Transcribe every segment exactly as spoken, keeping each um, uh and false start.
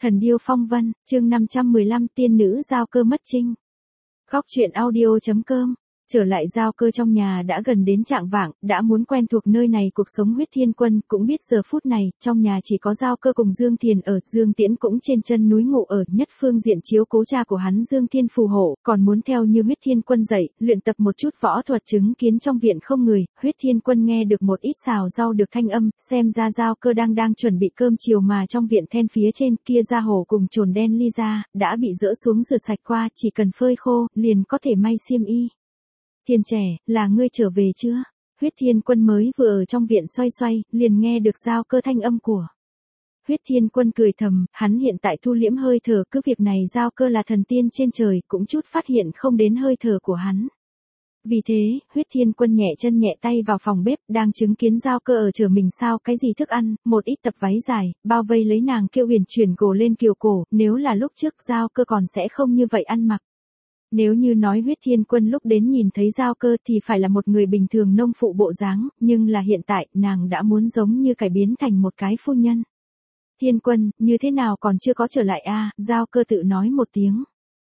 Thần điêu phong vân, chương năm trăm mười lăm tiên nữ giao cơ mất trinh. Góc truyện audio chấm com. Trở lại giao cơ trong nhà đã gần đến trạng vạng, đã muốn quen thuộc nơi này cuộc sống huyết thiên quân, cũng biết giờ phút này, trong nhà chỉ có giao cơ cùng Dương Thiền ở, Dương Tiễn cũng trên chân núi ngủ ở, nhất phương diện chiếu cố cha của hắn Dương Thiên phù hộ, còn muốn theo như huyết thiên quân dạy, luyện tập một chút võ thuật chứng kiến trong viện không người, huyết thiên quân nghe được một ít xào rau được thanh âm, xem ra giao cơ đang đang chuẩn bị cơm chiều mà trong viện then phía trên kia ra hổ cùng trồn đen ly ra, đã bị dỡ xuống rửa sạch qua, chỉ cần phơi khô, liền có thể may xiêm y. Thiên trẻ, là ngươi trở về chưa? Huyết thiên quân mới vừa ở trong viện xoay xoay, liền nghe được giao cơ thanh âm của. Huyết thiên quân cười thầm, hắn hiện tại thu liễm hơi thở, cứ việc này giao cơ là thần tiên trên trời, cũng chút phát hiện không đến hơi thở của hắn. Vì thế, huyết thiên quân nhẹ chân nhẹ tay vào phòng bếp, đang chứng kiến giao cơ ở chờ mình sao cái gì thức ăn, một ít tập váy dài, bao vây lấy nàng kêu huyền chuyển gồ lên kiều cổ, nếu là lúc trước giao cơ còn sẽ không như vậy ăn mặc. Nếu như nói huyết thiên quân lúc đến nhìn thấy giao cơ thì phải là một người bình thường nông phụ bộ dáng, nhưng là hiện tại, nàng đã muốn giống như cải biến thành một cái phu nhân. Thiên quân, như thế nào còn chưa có trở lại a? Giao cơ tự nói một tiếng.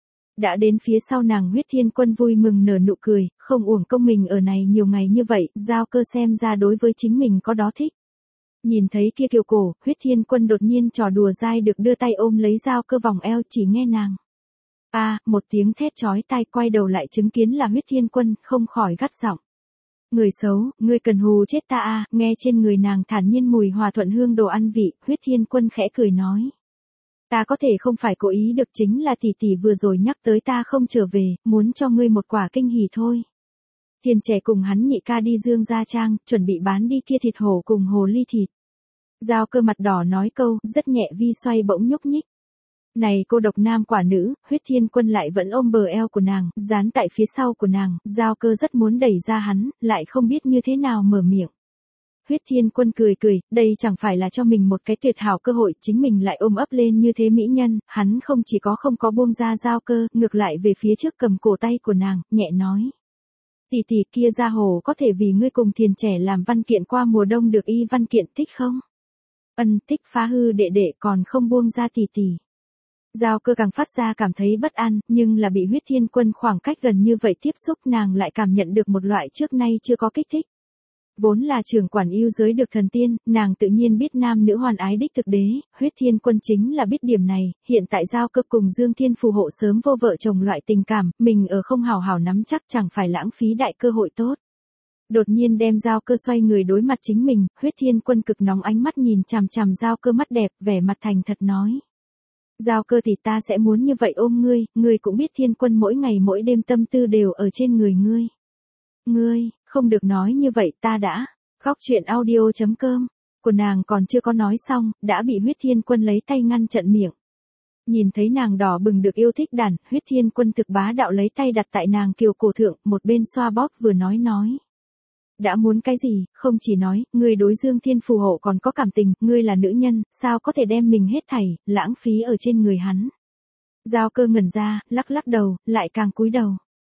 Đã đến phía sau nàng huyết thiên quân vui mừng nở nụ cười, không uổng công mình ở này nhiều ngày như vậy, giao cơ xem ra đối với chính mình có đó thích. Nhìn thấy kia kiều cổ, huyết thiên quân đột nhiên trò đùa dai được đưa tay ôm lấy giao cơ vòng eo chỉ nghe nàng. A, à, một tiếng thét chói tai, quay đầu lại chứng kiến là huyết thiên quân, không khỏi gắt giọng. Người xấu, ngươi cần hù chết ta a, à, nghe trên người nàng thản nhiên mùi hòa thuận hương đồ ăn vị, huyết thiên quân khẽ cười nói. Ta có thể không phải cố ý được, chính là tỷ tỷ vừa rồi nhắc tới ta không trở về, muốn cho ngươi một quả kinh hỉ thôi. Thiên trẻ cùng hắn nhị ca đi Dương Gia Trang, chuẩn bị bán đi kia thịt hổ cùng hồ ly thịt. Giao cơ mặt đỏ nói câu, rất nhẹ vi xoay bỗng nhúc nhích. Này cô độc nam quả nữ, huyết thiên quân lại vẫn ôm bờ eo của nàng, dán tại phía sau của nàng, giao cơ rất muốn đẩy ra hắn, lại không biết như thế nào mở miệng. Huyết thiên quân cười cười, đây chẳng phải là cho mình một cái tuyệt hảo cơ hội, chính mình lại ôm ấp lên như thế mỹ nhân, hắn không chỉ có không có buông ra giao cơ, ngược lại về phía trước cầm cổ tay của nàng, nhẹ nói. Tỷ tỷ kia ra hồ có thể vì ngươi cùng Thiền trẻ làm văn kiện qua mùa đông được y văn kiện thích không? Ân, thích phá hư đệ đệ còn không buông ra tỷ tỷ. Giao cơ càng phát ra cảm thấy bất an, nhưng là bị huyết thiên quân khoảng cách gần như vậy tiếp xúc nàng lại cảm nhận được một loại trước nay chưa có kích thích. Vốn là trưởng quản yêu giới được thần tiên, nàng tự nhiên biết nam nữ hoàn ái đích thực đế, huyết thiên quân chính là biết điểm này, hiện tại giao cơ cùng Dương Thiên phù hộ sớm vô vợ chồng loại tình cảm, mình ở không hào hào nắm chắc chẳng phải lãng phí đại cơ hội tốt. Đột nhiên đem giao cơ xoay người đối mặt chính mình, huyết thiên quân cực nóng ánh mắt nhìn chằm chằm giao cơ mắt đẹp, vẻ mặt thành thật nói. Giao cơ thì ta sẽ muốn như vậy ôm ngươi, ngươi cũng biết thiên quân mỗi ngày mỗi đêm tâm tư đều ở trên người ngươi. Ngươi, không được nói như vậy ta đã. Góc truyện audio chấm com. Của nàng còn chưa có nói xong, đã bị huyết thiên quân lấy tay ngăn chặn miệng. Nhìn thấy nàng đỏ bừng được yêu thích đàn, huyết thiên quân thực bá đạo lấy tay đặt tại nàng kiều cổ thượng, một bên xoa bóp vừa nói nói. Đã muốn cái gì, không chỉ nói, ngươi đối Dương Thiên phù hộ còn có cảm tình, ngươi là nữ nhân, sao có thể đem mình hết thảy, lãng phí ở trên người hắn. Giao cơ ngẩn ra, lắc lắc đầu, lại càng cúi đầu.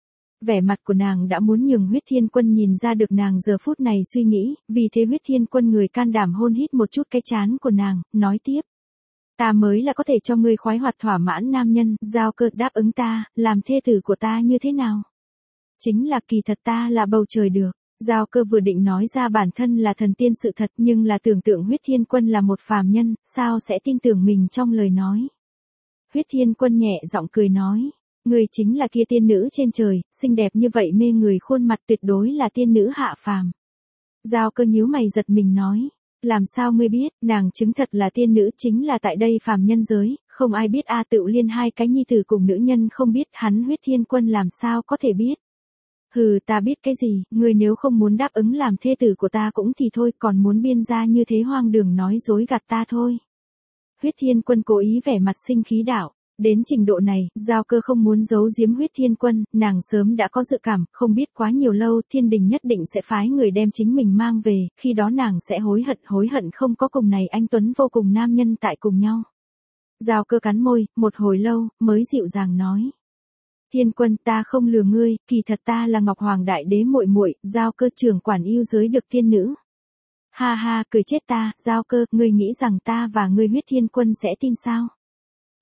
Vẻ mặt của nàng đã muốn nhường huyết thiên quân nhìn ra được nàng giờ phút này suy nghĩ, vì thế huyết thiên quân người can đảm hôn hít một chút cái trán của nàng, nói tiếp. Ta mới là có thể cho ngươi khoái hoạt thỏa mãn nam nhân, giao cơ đáp ứng ta, làm thê tử của ta như thế nào? Chính là kỳ thật ta là bầu trời được. Giao cơ vừa định nói ra bản thân là thần tiên sự thật nhưng là tưởng tượng huyết thiên quân là một phàm nhân, sao sẽ tin tưởng mình trong lời nói. Huyết thiên quân nhẹ giọng cười nói, người chính là kia tiên nữ trên trời, xinh đẹp như vậy mê người khuôn mặt tuyệt đối là tiên nữ hạ phàm. Giao cơ nhíu mày giật mình nói, làm sao ngươi biết, nàng chứng thật là tiên nữ chính là tại đây phàm nhân giới, không ai biết a tự liên hai cái nhi tử cùng nữ nhân không biết hắn huyết thiên quân làm sao có thể biết. Hừ, ta biết cái gì, ngươi nếu không muốn đáp ứng làm thê tử của ta cũng thì thôi, còn muốn biên ra như thế hoang đường nói dối gạt ta thôi. Huyết thiên quân cố ý vẻ mặt sinh khí đạo, đến trình độ này, giao cơ không muốn giấu giếm huyết thiên quân, nàng sớm đã có dự cảm, không biết quá nhiều lâu, thiên đình nhất định sẽ phái người đem chính mình mang về, khi đó nàng sẽ hối hận hối hận không có cùng này anh Tuấn vô cùng nam nhân tại cùng nhau. Giao cơ cắn môi, một hồi lâu, mới dịu dàng nói. Thiên quân ta không lừa ngươi, kỳ thật ta là Ngọc Hoàng Đại Đế muội muội, giao cơ trưởng quản yêu giới được tiên nữ. Ha ha, cười chết ta, giao cơ, ngươi nghĩ rằng ta và ngươi huyết thiên quân sẽ tin sao?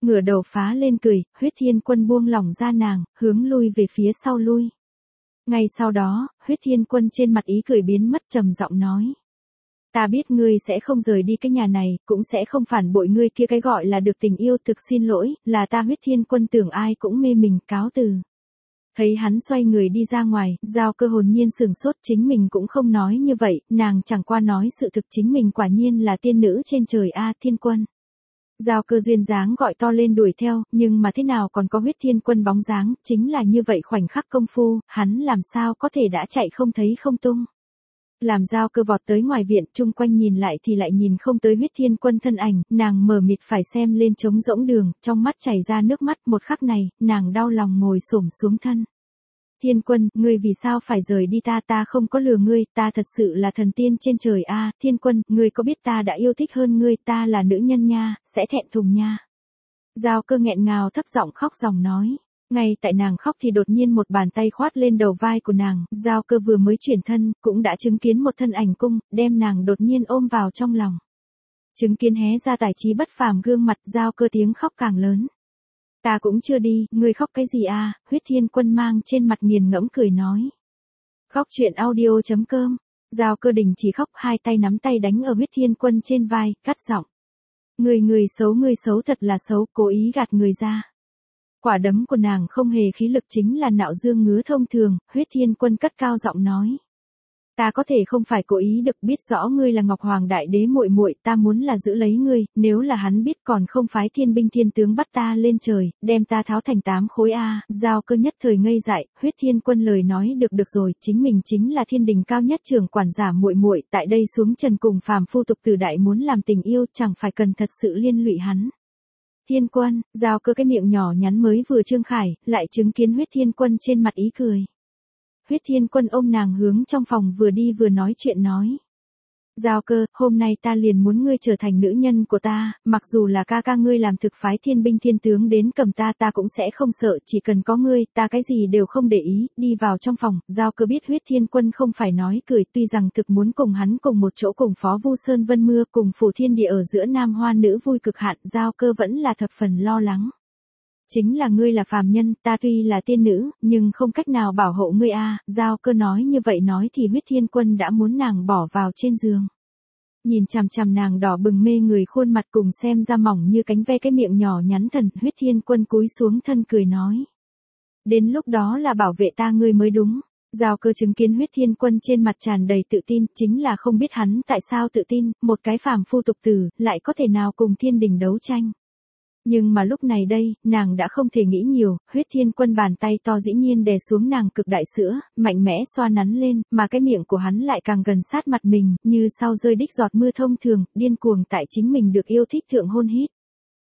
Ngửa đầu phá lên cười, Huyết Thiên Quân buông lỏng ra nàng, hướng lui về phía sau lui. Ngay sau đó, Huyết Thiên Quân trên mặt ý cười biến mất, trầm giọng nói. Ta biết ngươi sẽ không rời đi cái nhà này, cũng sẽ không phản bội ngươi kia cái gọi là được tình yêu, thực xin lỗi, là ta Huyết Thiên Quân tưởng ai cũng mê mình, cáo từ. Thấy hắn xoay người đi ra ngoài, Giao Cơ hồn nhiên sửng sốt, chính mình cũng không nói như vậy, nàng chẳng qua nói sự thực, chính mình quả nhiên là tiên nữ trên trời a, Thiên Quân. Giao Cơ duyên dáng gọi to lên đuổi theo, nhưng mà thế nào còn có Huyết Thiên Quân bóng dáng, chính là như vậy khoảnh khắc công phu, hắn làm sao có thể đã chạy không thấy không tung. Làm Giao Cơ vọt tới ngoài viện, chung quanh nhìn lại thì lại nhìn không tới Huyết Thiên Quân thân ảnh, nàng mờ mịt phải xem lên trống rỗng đường, trong mắt chảy ra nước mắt, một khắc này, nàng đau lòng ngồi xổm xuống thân. Thiên Quân, ngươi vì sao phải rời đi ta, ta không có lừa ngươi, ta thật sự là thần tiên trên trời a, à, Thiên Quân, ngươi có biết ta đã yêu thích hơn ngươi, ta là nữ nhân nha, sẽ thẹn thùng nha. Giao Cơ nghẹn ngào thấp giọng khóc ròng nói. Ngay tại nàng khóc thì đột nhiên một bàn tay khoát lên đầu vai của nàng, Giao Cơ vừa mới chuyển thân, cũng đã chứng kiến một thân ảnh cung, đem nàng đột nhiên ôm vào trong lòng. Chứng kiến hé ra tài trí bất phàm gương mặt, Giao Cơ tiếng khóc càng lớn. Ta cũng chưa đi, ngươi khóc cái gì à, Huyết Thiên Quân mang trên mặt nghiền ngẫm cười nói. Khóc chuyện audio chấm com, Giao Cơ đình chỉ khóc, hai tay nắm tay đánh ở Huyết Thiên Quân trên vai, cắt giọng. Người người xấu người xấu thật là xấu, cố ý gạt người ra. Quả đấm của nàng không hề khí lực, chính là nạo dương ngứa thông thường, Huyết Thiên Quân cất cao giọng nói. Ta có thể không phải cố ý, được biết rõ ngươi là Ngọc Hoàng Đại Đế muội muội, ta muốn là giữ lấy ngươi, nếu là hắn biết còn không phái thiên binh thiên tướng bắt ta lên trời, đem ta tháo thành tám khối a. Giao Cơ nhất thời ngây dại, Huyết Thiên Quân lời nói được được rồi, chính mình chính là thiên đình cao nhất trưởng quản giả muội muội, tại đây xuống trần cùng phàm phu tục tử đại muốn làm tình yêu, chẳng phải cần thật sự liên lụy hắn. Thiên Quân, Giao Cơ cái miệng nhỏ nhắn mới vừa trương khải, lại chứng kiến Huyết Thiên Quân trên mặt ý cười. Huyết Thiên Quân ôm nàng hướng trong phòng vừa đi vừa nói chuyện nói. Giao Cơ, hôm nay ta liền muốn ngươi trở thành nữ nhân của ta, mặc dù là ca ca ngươi làm thực phái thiên binh thiên tướng đến cầm ta ta cũng sẽ không sợ, chỉ cần có ngươi, ta cái gì đều không để ý, đi vào trong phòng, Giao Cơ biết Huyết Thiên Quân không phải nói cười, tuy rằng thực muốn cùng hắn cùng một chỗ cùng Phó Vu Sơn Vân Mưa cùng Phù Thiên Địa ở giữa nam hoa nữ vui cực hạn, Giao Cơ vẫn là thập phần lo lắng. Chính là ngươi là phàm nhân, ta tuy là tiên nữ, nhưng không cách nào bảo hộ ngươi a. À. Giao Cơ nói như vậy nói thì Huyết Thiên Quân đã muốn nàng bỏ vào trên giường. Nhìn chằm chằm nàng đỏ bừng mê người khuôn mặt cùng xem ra mỏng như cánh ve cái miệng nhỏ nhắn thần, Huyết Thiên Quân cúi xuống thân cười nói. Đến lúc đó là bảo vệ ta ngươi mới đúng. Giao Cơ chứng kiến Huyết Thiên Quân trên mặt tràn đầy tự tin, chính là không biết hắn tại sao tự tin, một cái phàm phu tục tử, lại có thể nào cùng thiên đình đấu tranh. Nhưng mà lúc này đây, nàng đã không thể nghĩ nhiều, Huyết Thiên Quân bàn tay to dĩ nhiên đè xuống nàng cực đại sữa, mạnh mẽ xoa nắn lên, mà cái miệng của hắn lại càng gần sát mặt mình, như sau rơi đích giọt mưa thông thường, điên cuồng tại chính mình được yêu thích thượng hôn hít.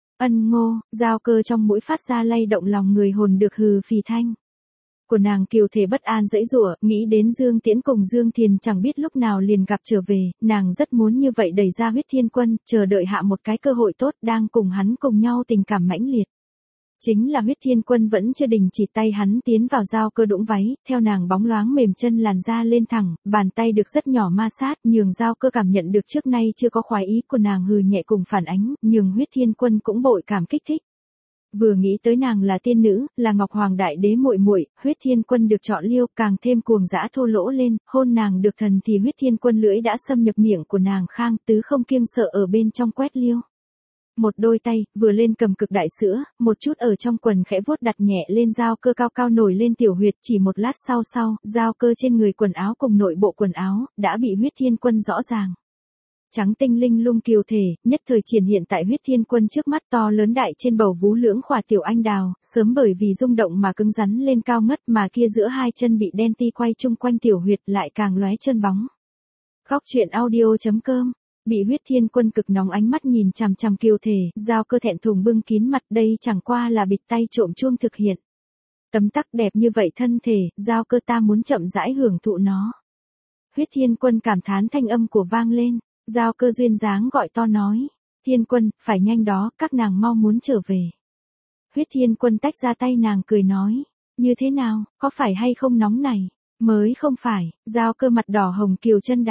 Ân ngô, Giao Cơ trong mũi phát ra lay động lòng người hồn được hừ phì thanh. Của nàng kiều thể bất an dãy dụa, nghĩ đến Dương Tiễn cùng Dương Thiền chẳng biết lúc nào liền gặp trở về, nàng rất muốn như vậy đẩy ra Huyết Thiên Quân, chờ đợi hạ một cái cơ hội tốt, đang cùng hắn cùng nhau tình cảm mãnh liệt. Chính là Huyết Thiên Quân vẫn chưa đình chỉ, tay hắn tiến vào Giao Cơ đũng váy, theo nàng bóng loáng mềm chân làn da lên thẳng, bàn tay được rất nhỏ ma sát, nhường Giao Cơ cảm nhận được trước nay chưa có khoái ý của nàng hừ nhẹ cùng phản ánh, nhường Huyết Thiên Quân cũng bội cảm kích thích. Vừa nghĩ tới nàng là tiên nữ, là Ngọc Hoàng Đại Đế muội muội, Huyết Thiên Quân được chọn liêu, càng thêm cuồng dã thô lỗ lên, hôn nàng được thần thì Huyết Thiên Quân lưỡi đã xâm nhập miệng của nàng khang, tứ không kiêng sợ ở bên trong quét liêu. Một đôi tay, vừa lên cầm cực đại sữa, một chút ở trong quần khẽ vuốt đặt nhẹ lên Giao Cơ cao cao nổi lên tiểu huyệt, chỉ một lát sau sau, Giao Cơ trên người quần áo cùng nội bộ quần áo, đã bị Huyết Thiên Quân rõ ràng. Trắng tinh linh lung kiều thể, nhất thời triển hiện tại Huyết Thiên Quân trước mắt, to lớn đại trên bầu vú lưỡng khỏa tiểu anh đào, sớm bởi vì rung động mà cứng rắn lên cao ngất, mà kia giữa hai chân bị đen ti quay chung quanh tiểu huyệt lại càng lóe chân bóng. Khóc chuyện audio chấm com, bị Huyết Thiên Quân cực nóng ánh mắt nhìn chằm chằm kiều thể, Giao Cơ thẹn thùng bưng kín mặt, đây chẳng qua là bịt tay trộm chuông thực hiện. Tấm tắc đẹp như vậy thân thể, Giao Cơ ta muốn chậm rãi hưởng thụ nó. Huyết Thiên Quân cảm thán thanh âm của vang lên. Giao Cơ duyên dáng gọi to nói. Thiên Quân, phải nhanh đó, các nàng mau muốn trở về. Huyết Thiên Quân tách ra tay nàng cười nói. Như thế nào, có phải hay không nóng này? Mới không phải, Giao Cơ mặt đỏ hồng kiều chân đạo.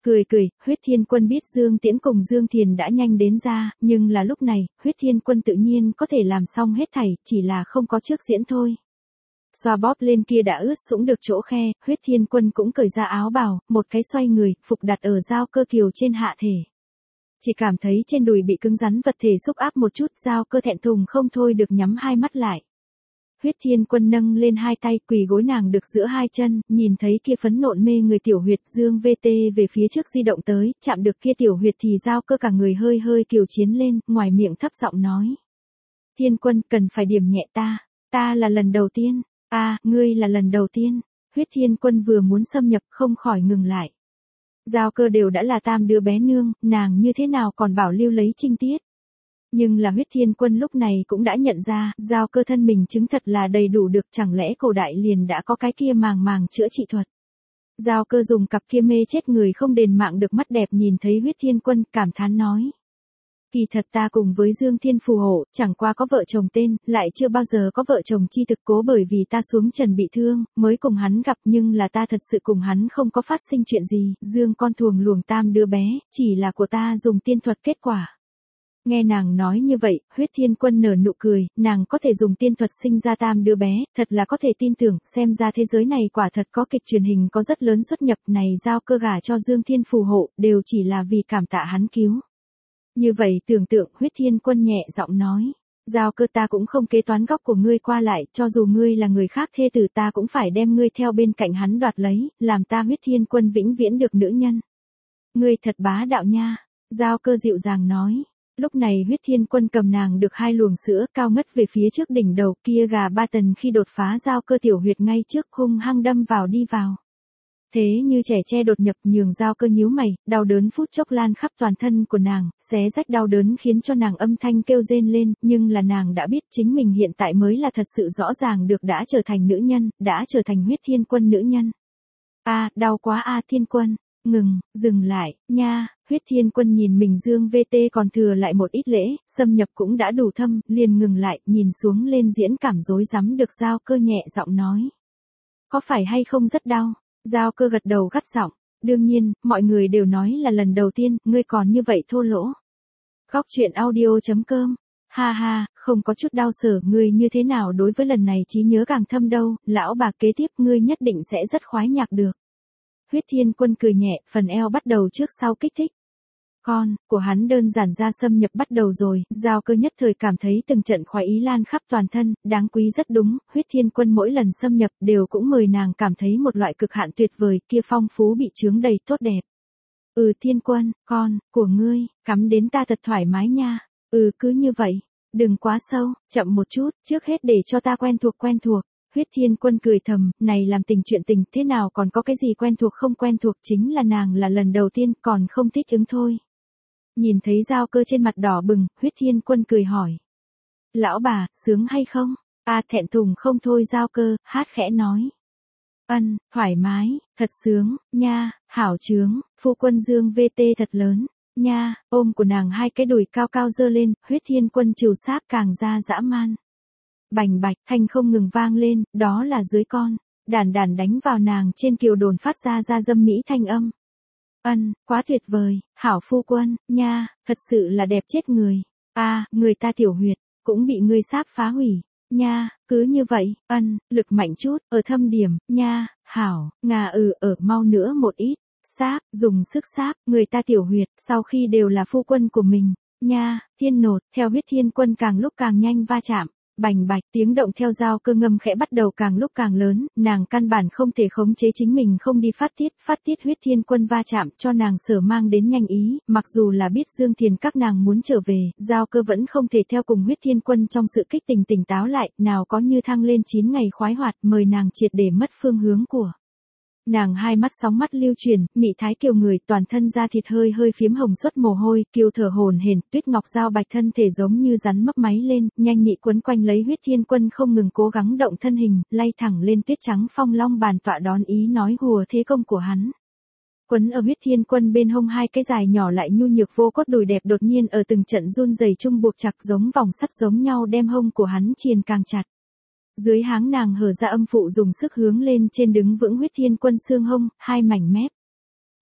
Cười cười, Huyết Thiên Quân biết Dương Tiễn cùng Dương Thiền đã nhanh đến ra, nhưng là lúc này, Huyết Thiên Quân tự nhiên có thể làm xong hết thảy, chỉ là không có trước diễn thôi. Xoa bóp lên kia đã ướt sũng được chỗ khe, Huyết Thiên Quân cũng cởi ra áo bào, một cái xoay người, phục đặt ở Giao Cơ kiều trên hạ thể. Chỉ cảm thấy trên đùi bị cứng rắn vật thể xúc áp một chút, Giao Cơ thẹn thùng không thôi được nhắm hai mắt lại. Huyết Thiên Quân nâng lên hai tay, quỳ gối nàng được giữa hai chân, nhìn thấy kia phấn nộn mê người tiểu huyệt, Dương vê tê về phía trước di động tới, chạm được kia tiểu huyệt thì Giao Cơ cả người hơi hơi kiều chiến lên, ngoài miệng thấp giọng nói: "Thiên Quân, cần phải điểm nhẹ ta, ta là lần đầu tiên." "A, à, ngươi là lần đầu tiên." Huyết Thiên Quân vừa muốn xâm nhập, không khỏi ngừng lại. Giao Cơ đều đã là tam đứa bé nương, nàng như thế nào còn bảo lưu lấy trinh tiết. Nhưng là Huyết Thiên Quân lúc này cũng đã nhận ra, Giao Cơ thân mình chứng thật là đầy đủ được, chẳng lẽ cổ đại liền đã có cái kia màng màng chữa trị thuật. Giao Cơ dùng cặp kia mê chết người không đền mạng được mắt đẹp nhìn thấy Huyết Thiên Quân, cảm thán nói: "Kỳ thật ta cùng với Dương Thiên phù hộ, chẳng qua có vợ chồng tên, lại chưa bao giờ có vợ chồng chi thực, cố bởi vì ta xuống trần bị thương, mới cùng hắn gặp, nhưng là ta thật sự cùng hắn không có phát sinh chuyện gì, Dương con thuồng luồng tam đứa bé, chỉ là của ta dùng tiên thuật kết quả." Nghe nàng nói như vậy, Huyết Thiên Quân nở nụ cười, nàng có thể dùng tiên thuật sinh ra tam đứa bé, thật là có thể tin tưởng, xem ra thế giới này quả thật có kịch truyền hình có rất lớn xuất nhập, này Giao Cơ gả cho Dương Thiên phù hộ, đều chỉ là vì cảm tạ hắn cứu. Như vậy tưởng tượng, Huyết Thiên Quân nhẹ giọng nói: "Giao Cơ, ta cũng không kế toán góc của ngươi qua lại, cho dù ngươi là người khác thê tử ta cũng phải đem ngươi theo bên cạnh hắn đoạt lấy, làm ta Huyết Thiên Quân vĩnh viễn được nữ nhân." "Ngươi thật bá đạo nha." Giao Cơ dịu dàng nói. Lúc này Huyết Thiên Quân cầm nàng được hai luồng sữa, cao ngất về phía trước đỉnh đầu, kia gà ba tần khi đột phá Giao Cơ tiểu huyệt ngay trước, hung hăng đâm vào đi vào. Thế như trẻ tre đột nhập, nhường Giao Cơ nhíu mày, đau đớn phút chốc lan khắp toàn thân của nàng, xé rách đau đớn khiến cho nàng âm thanh kêu rên lên, nhưng là nàng đã biết chính mình hiện tại mới là thật sự rõ ràng được đã trở thành nữ nhân, đã trở thành Huyết Thiên Quân nữ nhân. "A, đau quá a Thiên Quân." "Ngừng, dừng lại, nha." Huyết Thiên Quân nhìn mình Dương vê tê còn thừa lại một ít lễ, xâm nhập cũng đã đủ thâm, liền ngừng lại, nhìn xuống lên diễn cảm rối rắm được Giao Cơ nhẹ giọng nói: "Có phải hay không rất đau?" Giao Cơ gật đầu gắt giọng: "Đương nhiên, mọi người đều nói là lần đầu tiên, ngươi còn như vậy thô lỗ." Góc truyện audio chấm com. Ha ha, không có chút đau sở, ngươi như thế nào đối với lần này trí nhớ càng thâm đâu, lão bà kế tiếp ngươi nhất định sẽ rất khoái nhạc được. Huyết Thiên Quân cười nhẹ, phần eo bắt đầu trước sau kích thích. Con, của hắn đơn giản ra xâm nhập bắt đầu rồi, Giao Cơ nhất thời cảm thấy từng trận khoái ý lan khắp toàn thân, đáng quý rất đúng, Huyết Thiên Quân mỗi lần xâm nhập đều cũng mời nàng cảm thấy một loại cực hạn tuyệt vời, kia phong phú bị chướng đầy tốt đẹp. "Ừ Thiên Quân, con, của ngươi, cắm đến ta thật thoải mái nha." "Ừ cứ như vậy, đừng quá sâu, chậm một chút, trước hết để cho ta quen thuộc quen thuộc." Huyết Thiên Quân cười thầm, này làm tình chuyện tình, thế nào còn có cái gì quen thuộc không quen thuộc, chính là nàng là lần đầu tiên, còn không thích ứng thôi. Nhìn thấy Giao Cơ trên mặt đỏ bừng, Huyết Thiên Quân cười hỏi: "Lão bà, sướng hay không?" "A thẹn thùng không thôi." Giao Cơ, hát khẽ nói: "Ân, thoải mái, thật sướng, nha, hảo chướng, phu quân Dương vê tê thật lớn, nha." Ôm của nàng hai cái đùi cao cao dơ lên, Huyết Thiên Quân trừu sáp càng ra dã man. Bành bạch, thanh không ngừng vang lên, đó là dưới con, đàn đàn đánh vào nàng trên kiều đồn phát ra ra dâm mỹ thanh âm. "Ân, quá tuyệt vời, hảo phu quân, nha, thật sự là đẹp chết người. A, à, người ta tiểu huyệt, cũng bị ngươi sáp phá hủy, nha, cứ như vậy, ân, lực mạnh chút, ở thâm điểm, nha, hảo, ngà ừ, ở mau nữa một ít, sáp, dùng sức sáp, người ta tiểu huyệt, sau khi đều là phu quân của mình, nha." Thiên nột, theo Huyết Thiên Quân càng lúc càng nhanh va chạm. Bành bạch, tiếng động theo Giao Cơ ngâm khẽ bắt đầu càng lúc càng lớn, nàng căn bản không thể khống chế chính mình không đi phát tiết, phát tiết Huyết Thiên Quân va chạm cho nàng sở mang đến nhanh ý, mặc dù là biết Dương Thiền các nàng muốn trở về, Giao Cơ vẫn không thể theo cùng Huyết Thiên Quân trong sự kích tình tỉnh táo lại, nào có như thăng lên chín ngày khoái hoạt, mời nàng triệt để mất phương hướng của. Nàng hai mắt sóng mắt lưu truyền, mị thái kiều người, toàn thân da thịt hơi hơi phiếm hồng xuất mồ hôi, kiều thở hổn hển, tuyết ngọc giao bạch thân thể giống như rắn mấp máy lên, nhanh nhị quấn quanh lấy Huyết Thiên Quân không ngừng cố gắng động thân hình, lay thẳng lên tuyết trắng phong long bàn tọa đón ý nói hùa thế công của hắn. Quấn ở Huyết Thiên Quân bên hông hai cái dài nhỏ lại nhu nhược vô cốt đùi đẹp đột nhiên ở từng trận run rẩy chung buộc chặt giống vòng sắt giống nhau đem hông của hắn triền càng chặt. Dưới háng nàng hở ra âm phụ dùng sức hướng lên trên đứng vững Huyết Thiên Quân xương hông, hai mảnh mép.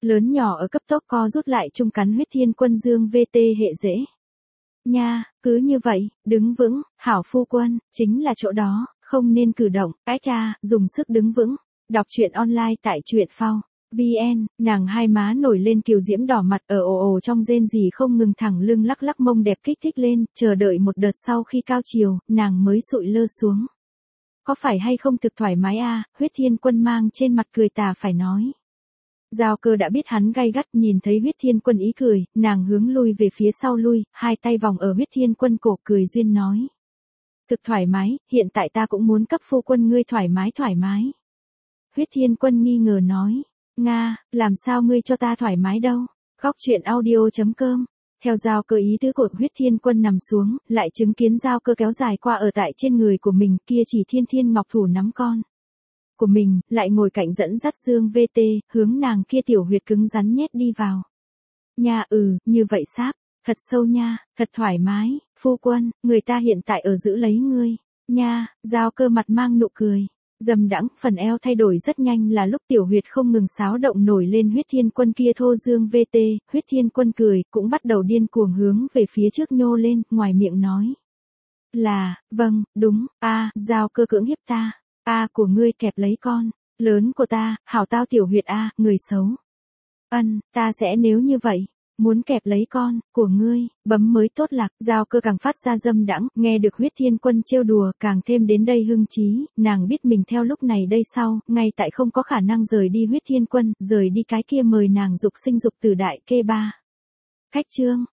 Lớn nhỏ ở cấp tốc co rút lại chung cắn huyết thiên quân dương vê tê hệ dễ. Nha, cứ như vậy, đứng vững, hảo phu quân, chính là chỗ đó, không nên cử động, cái cha, dùng sức đứng vững. Đọc truyện online tại truyện phao. vn, nàng hai má nổi lên kiều diễm đỏ mặt ở ồ ồ trong rên rỉ không ngừng thẳng lưng lắc lắc mông đẹp kích thích lên, chờ đợi một đợt sau khi cao chiều, nàng mới sụi lơ xuống. Có phải hay không thực thoải mái a? Huyết thiên quân mang trên mặt cười tà phải nói. Giao Cơ đã biết hắn gay gắt, nhìn thấy huyết thiên quân ý cười, nàng hướng lui về phía sau lui, hai tay vòng ở huyết thiên quân cổ cười duyên nói. Thực thoải mái, hiện tại ta cũng muốn cấp phu quân ngươi thoải mái thoải mái. Huyết thiên quân nghi ngờ nói. Nga, làm sao ngươi cho ta thoải mái đâu? Góc truyện audio.com. Theo Giao Cơ ý tứ của huyết thiên quân nằm xuống, lại chứng kiến Giao Cơ kéo dài qua ở tại trên người của mình, kia chỉ thiên thiên ngọc thủ nắm con của mình, lại ngồi cạnh dẫn dắt dương vê tê, hướng nàng kia tiểu huyệt cứng rắn nhét đi vào. Nha ừ, như vậy sáp, thật sâu nha, thật thoải mái, phu quân, người ta hiện tại ở giữ lấy ngươi. Nha, Giao Cơ mặt mang nụ cười. Dầm đãng, phần eo thay đổi rất nhanh là lúc tiểu huyệt không ngừng xáo động nổi lên huyết thiên quân kia thô dương vê tê, huyết thiên quân cười, cũng bắt đầu điên cuồng hướng về phía trước nhô lên, ngoài miệng nói. Là, vâng, đúng, a, Giao Cơ cưỡng hiếp ta, a của ngươi kẹp lấy con, lớn của ta, hảo tao tiểu huyệt a, người xấu. Ân, ta sẽ nếu như vậy. Muốn kẹp lấy con của ngươi, bấm mới tốt lạc. Giao Cơ càng phát ra dâm đãng, nghe được huyết thiên quân trêu đùa càng thêm đến đây hưng trí, nàng biết mình theo lúc này đây sau, ngay tại không có khả năng rời đi huyết thiên quân, rời đi cái kia mời nàng dục sinh dục tử đại kê ba. Khách chương.